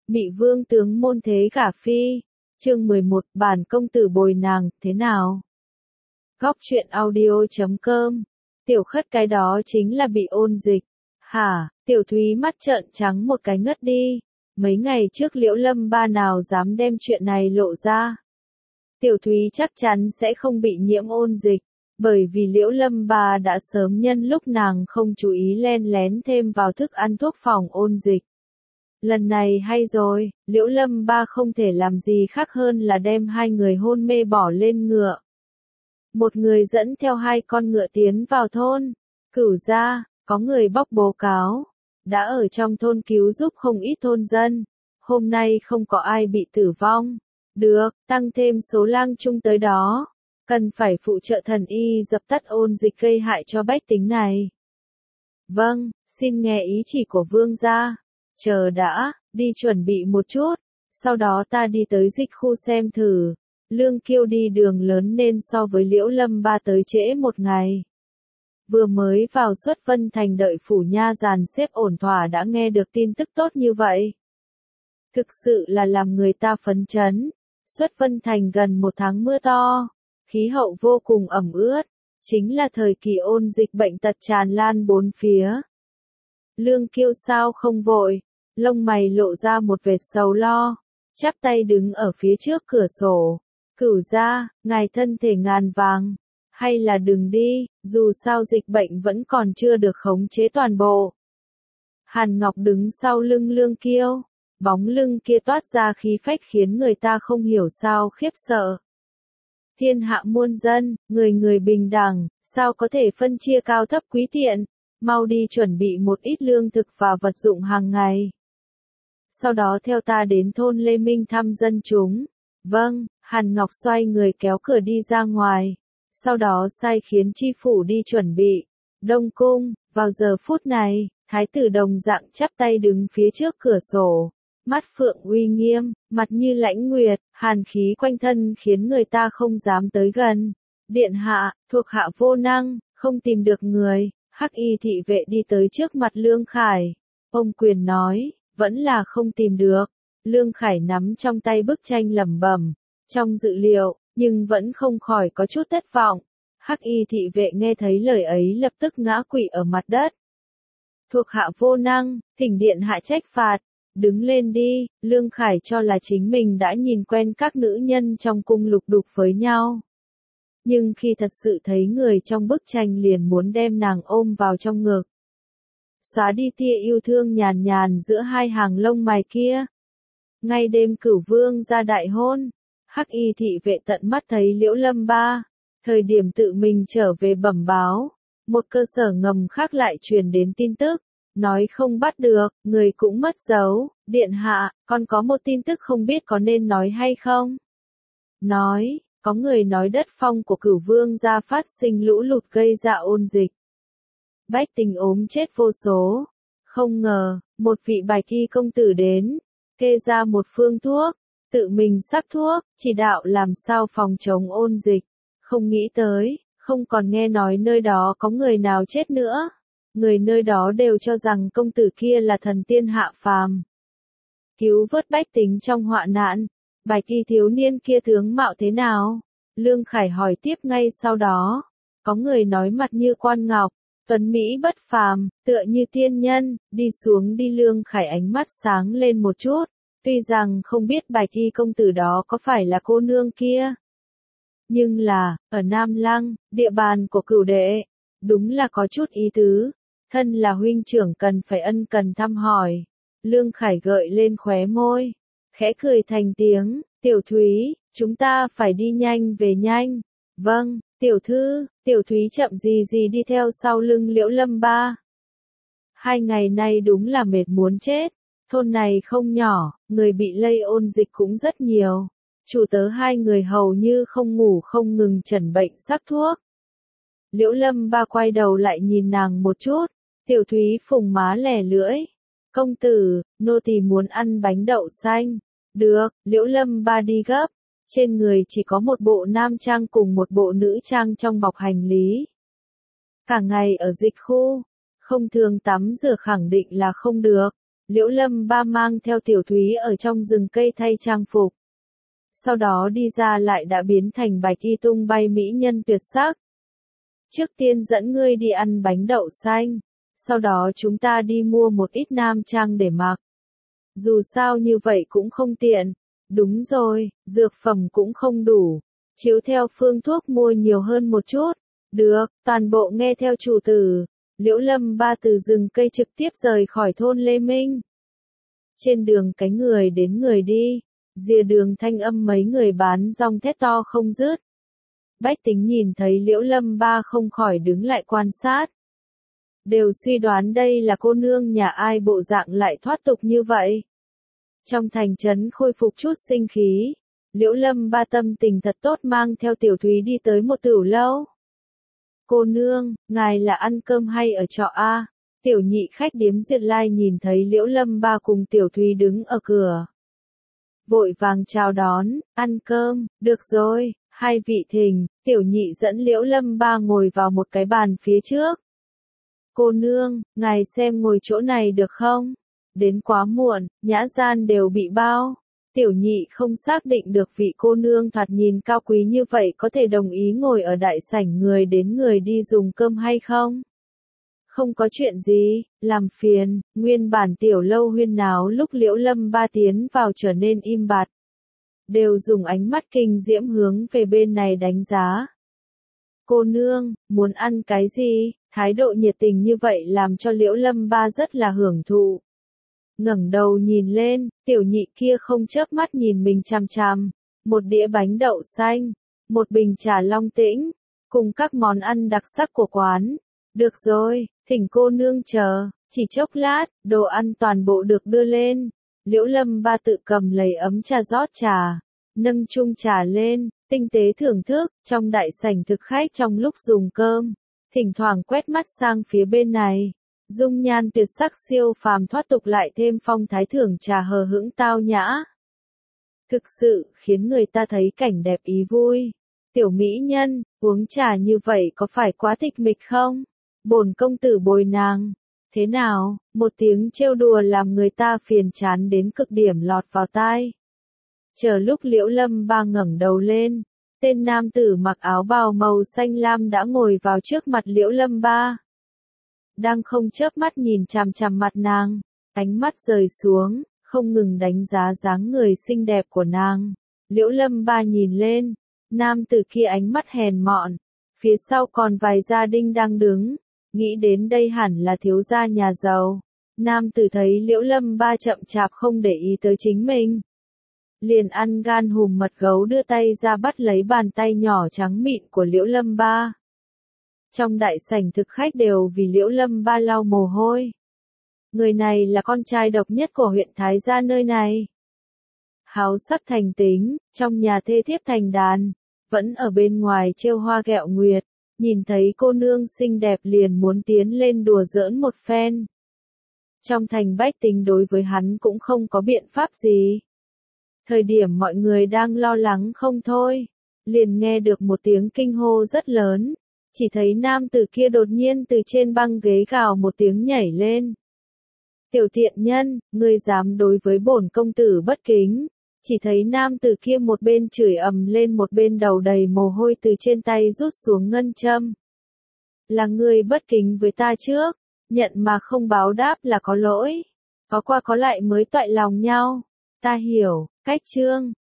Mị vương tướng môn thế gả phi. Chương 11, bản công tử bồi nàng, thế nào? Góc truyện audio.com. Tiểu Khất cái đó chính là bị ôn dịch. Hả? Tiểu Thúy mắt trợn trắng một cái ngất đi. Mấy ngày trước Liễu Lâm Ba nào dám đem chuyện này lộ ra. Tiểu Thúy chắc chắn sẽ không bị nhiễm ôn dịch, bởi vì Liễu Lâm Ba đã sớm nhân lúc nàng không chú ý len lén thêm vào thức ăn thuốc phòng ôn dịch. Lần này hay rồi, Liễu Lâm Ba không thể làm gì khác hơn là đem hai người hôn mê bỏ lên ngựa. Một người dẫn theo hai con ngựa tiến vào thôn. Cửu gia, có người bóc bố cáo, đã ở trong thôn cứu giúp không ít thôn dân. Hôm nay không có ai bị tử vong. Được, tăng thêm số lang trung tới đó. Cần phải phụ trợ thần y dập tắt ôn dịch gây hại cho bách tính này. Vâng, xin nghe ý chỉ của vương gia. Chờ đã, đi chuẩn bị một chút. Sau đó ta đi tới dịch khu xem thử. Lương Kiêu đi đường lớn nên so với Liễu Lâm Ba tới trễ một ngày. Vừa mới vào Xuất Vân Thành đợi phủ nha dàn xếp ổn thỏa đã nghe được tin tức tốt như vậy. Thực sự là làm người ta phấn chấn. Xuất Vân Thành gần một tháng mưa to. Khí hậu vô cùng ẩm ướt. Chính là thời kỳ ôn dịch bệnh tật tràn lan bốn phía. Lương Kiêu sao không vội. Lông mày lộ ra một vệt sầu lo. Chắp tay đứng ở phía trước cửa sổ. Cửu gia, ngài thân thể ngàn vàng. Hay là đừng đi, dù sao dịch bệnh vẫn còn chưa được khống chế toàn bộ. Hàn Ngọc đứng sau lưng Lương Kiêu. Bóng lưng kia toát ra khí phách khiến người ta không hiểu sao khiếp sợ. Thiên hạ muôn dân, người người bình đẳng, sao có thể phân chia cao thấp quý tiện, mau đi chuẩn bị một ít lương thực và vật dụng hàng ngày. Sau đó theo ta đến thôn Lê Minh thăm dân chúng. Vâng, Hàn Ngọc xoay người kéo cửa đi ra ngoài. Sau đó sai khiến chi phủ đi chuẩn bị. Đông cung, vào giờ phút này, thái tử đồng dạng chắp tay đứng phía trước cửa sổ. Mắt phượng uy nghiêm, mặt như lãnh nguyệt, hàn khí quanh thân khiến người ta không dám tới gần. Điện hạ, thuộc hạ vô năng, không tìm được người. Hắc y thị vệ đi tới trước mặt Lương Khải. Ông quyền nói, vẫn là không tìm được. Lương Khải nắm trong tay bức tranh lẩm bẩm, trong dự liệu, nhưng vẫn không khỏi có chút thất vọng. Hắc y thị vệ nghe thấy lời ấy lập tức ngã quỵ ở mặt đất. Thuộc hạ vô năng, thỉnh điện hạ trách phạt. Đứng lên đi, Lương Khải cho là chính mình đã nhìn quen các nữ nhân trong cung lục đục với nhau. Nhưng khi thật sự thấy người trong bức tranh liền muốn đem nàng ôm vào trong ngực. Xóa đi tia yêu thương nhàn nhàn giữa hai hàng lông mày kia. Ngay đêm Cửu Vương ra đại hôn, Hắc y thị vệ tận mắt thấy Liễu Lâm Ba. Thời điểm tự mình trở về bẩm báo, một cơ sở ngầm khác lại truyền đến tin tức. Nói không bắt được, người cũng mất dấu. Điện hạ, con có một tin tức không biết có nên nói hay không? Nói, có người nói đất phong của Cửu Vương gia phát sinh lũ lụt gây ra ôn dịch. Bách tính ốm chết vô số. Không ngờ, một vị bạch y công tử đến, kê ra một phương thuốc, tự mình sắc thuốc, chỉ đạo làm sao phòng chống ôn dịch. Không nghĩ tới, không còn nghe nói nơi đó có người nào chết nữa. Người nơi đó đều cho rằng công tử kia là thần tiên hạ phàm. Cứu vớt bách tính trong họa nạn. Bạch y thiếu niên kia tướng mạo thế nào? Lương Khải hỏi tiếp ngay sau đó. Có người nói mặt như quan ngọc, tuấn mỹ bất phàm, tựa như tiên nhân. Đi xuống đi. Lương Khải ánh mắt sáng lên một chút. Tuy rằng không biết bạch y công tử đó có phải là cô nương kia. Nhưng là, ở Nam Lăng, địa bàn của Cửu đệ, đúng là có chút ý tứ. Thân là huynh trưởng cần phải ân cần thăm hỏi. Lương Khải gợi lên khóe môi, khẽ cười thành tiếng. Tiểu Thúy, chúng ta phải đi nhanh về nhanh. Vâng, tiểu thư. Tiểu Thúy chậm gì gì đi theo sau lưng Liễu Lâm Ba. 2 ngày nay đúng là mệt muốn chết. Thôn này không nhỏ, người bị lây ôn dịch cũng rất nhiều. Chủ tớ hai người hầu như không ngủ không ngừng chẩn bệnh sắc thuốc. Liễu Lâm Ba quay đầu lại nhìn nàng một chút. Tiểu Thúy phùng má lẻ lưỡi. Công tử, nô tỳ muốn ăn bánh đậu xanh. Được, Liễu Lâm Ba đi gấp. Trên người chỉ có một bộ nam trang cùng một bộ nữ trang trong bọc hành lý. Cả ngày ở dịch khu, không thường tắm rửa khẳng định là không được. Liễu Lâm Ba mang theo Tiểu Thúy ở trong rừng cây thay trang phục. Sau đó đi ra lại đã biến thành bạch y tung bay mỹ nhân tuyệt sắc. Trước tiên dẫn ngươi đi ăn bánh đậu xanh, sau đó chúng ta đi mua một ít nam trang để mặc. Dù sao như vậy cũng không tiện. Đúng rồi, dược phẩm cũng không đủ. Chiếu theo phương thuốc mua nhiều hơn một chút. Được, toàn bộ nghe theo chủ tử. Liễu Lâm Ba từ rừng cây trực tiếp rời khỏi thôn Lê Minh. Trên đường cái người đến người đi, rìa đường thanh âm mấy người bán rong thét to không dứt. Bách Tính nhìn thấy Liễu Lâm Ba không khỏi đứng lại quan sát. Đều suy đoán đây là cô nương nhà ai bộ dạng lại thoát tục như vậy. Trong thành trấn khôi phục chút sinh khí, Liễu Lâm Ba tâm tình thật tốt mang theo Tiểu Thúy đi tới một tửu lâu. Cô nương, ngài là ăn cơm hay ở trọ a? Tiểu nhị khách điếm Duyệt Lai nhìn thấy Liễu Lâm Ba cùng Tiểu Thúy đứng ở cửa. Vội vàng chào đón, ăn cơm, được rồi, hai vị thỉnh. Tiểu nhị dẫn Liễu Lâm Ba ngồi vào một cái bàn phía trước. Cô nương, ngài xem ngồi chỗ này được không? Đến quá muộn, nhã gian đều bị bao. Tiểu nhị không xác định được vị cô nương thoạt nhìn cao quý như vậy có thể đồng ý ngồi ở đại sảnh người đến người đi dùng cơm hay không? Không có chuyện gì, làm phiền. Nguyên bản tiểu lâu huyên náo lúc Liễu Lâm Ba tiến vào trở nên im bặt. Đều dùng ánh mắt kinh diễm hướng về bên này đánh giá. Cô nương, muốn ăn cái gì? Thái độ nhiệt tình như vậy làm cho Liễu Lâm Ba rất là hưởng thụ. Ngẩng đầu nhìn lên, tiểu nhị kia không chớp mắt nhìn mình chằm chằm. Một đĩa bánh đậu xanh, một bình trà long tĩnh, cùng các món ăn đặc sắc của quán. Được rồi, thỉnh cô nương chờ, chỉ chốc lát, đồ ăn toàn bộ được đưa lên. Liễu Lâm Ba tự cầm lấy ấm trà rót trà, nâng chung trà lên, tinh tế thưởng thức, trong đại sảnh thực khách trong lúc dùng cơm. Thỉnh thoảng quét mắt sang phía bên này. Dung nhan tuyệt sắc siêu phàm thoát tục lại thêm phong thái thưởng trà hờ hững tao nhã. Thực sự khiến người ta thấy cảnh đẹp ý vui. Tiểu mỹ nhân, uống trà như vậy có phải quá tịch mịch không? Bổn công tử bồi nàng. Thế nào, một tiếng trêu đùa làm người ta phiền chán đến cực điểm lọt vào tai. Chờ lúc Liễu Lâm Ba ngẩng đầu lên, tên nam tử mặc áo bào màu xanh lam đã ngồi vào trước mặt Liễu Lâm Ba. Đang không chớp mắt nhìn chằm chằm mặt nàng, ánh mắt rời xuống, không ngừng đánh giá dáng người xinh đẹp của nàng. Liễu Lâm Ba nhìn lên, nam tử kia ánh mắt hèn mọn, phía sau còn vài gia đình đang đứng, nghĩ đến đây hẳn là thiếu gia nhà giàu. Nam tử thấy Liễu Lâm Ba chậm chạp không để ý tới chính mình, liền ăn gan hùm mật gấu đưa tay ra bắt lấy bàn tay nhỏ trắng mịn của Liễu Lâm Ba. Trong đại sảnh thực khách đều vì Liễu Lâm Ba lau mồ hôi. Người này là con trai độc nhất của huyện Thái Gia nơi này. Háo sắc thành tính, trong nhà thê thiếp thành đàn, vẫn ở bên ngoài trêu hoa ghẹo nguyệt, nhìn thấy cô nương xinh đẹp liền muốn tiến lên đùa giỡn một phen. Trong thành bách tính đối với hắn cũng không có biện pháp gì. Thời điểm mọi người đang lo lắng không thôi, liền nghe được một tiếng kinh hô rất lớn. Chỉ thấy nam tử kia đột nhiên từ trên băng ghế gào một tiếng nhảy lên. Tiểu tiện nhân, ngươi dám đối với bổn công tử bất kính. Chỉ thấy nam tử kia một bên chửi ầm lên một bên đầu đầy mồ hôi từ trên tay rút xuống ngân châm. Là ngươi bất kính với ta trước, nhận mà không báo đáp là có lỗi. Có qua có lại mới toại lòng nhau. Ta hiểu, cách chương,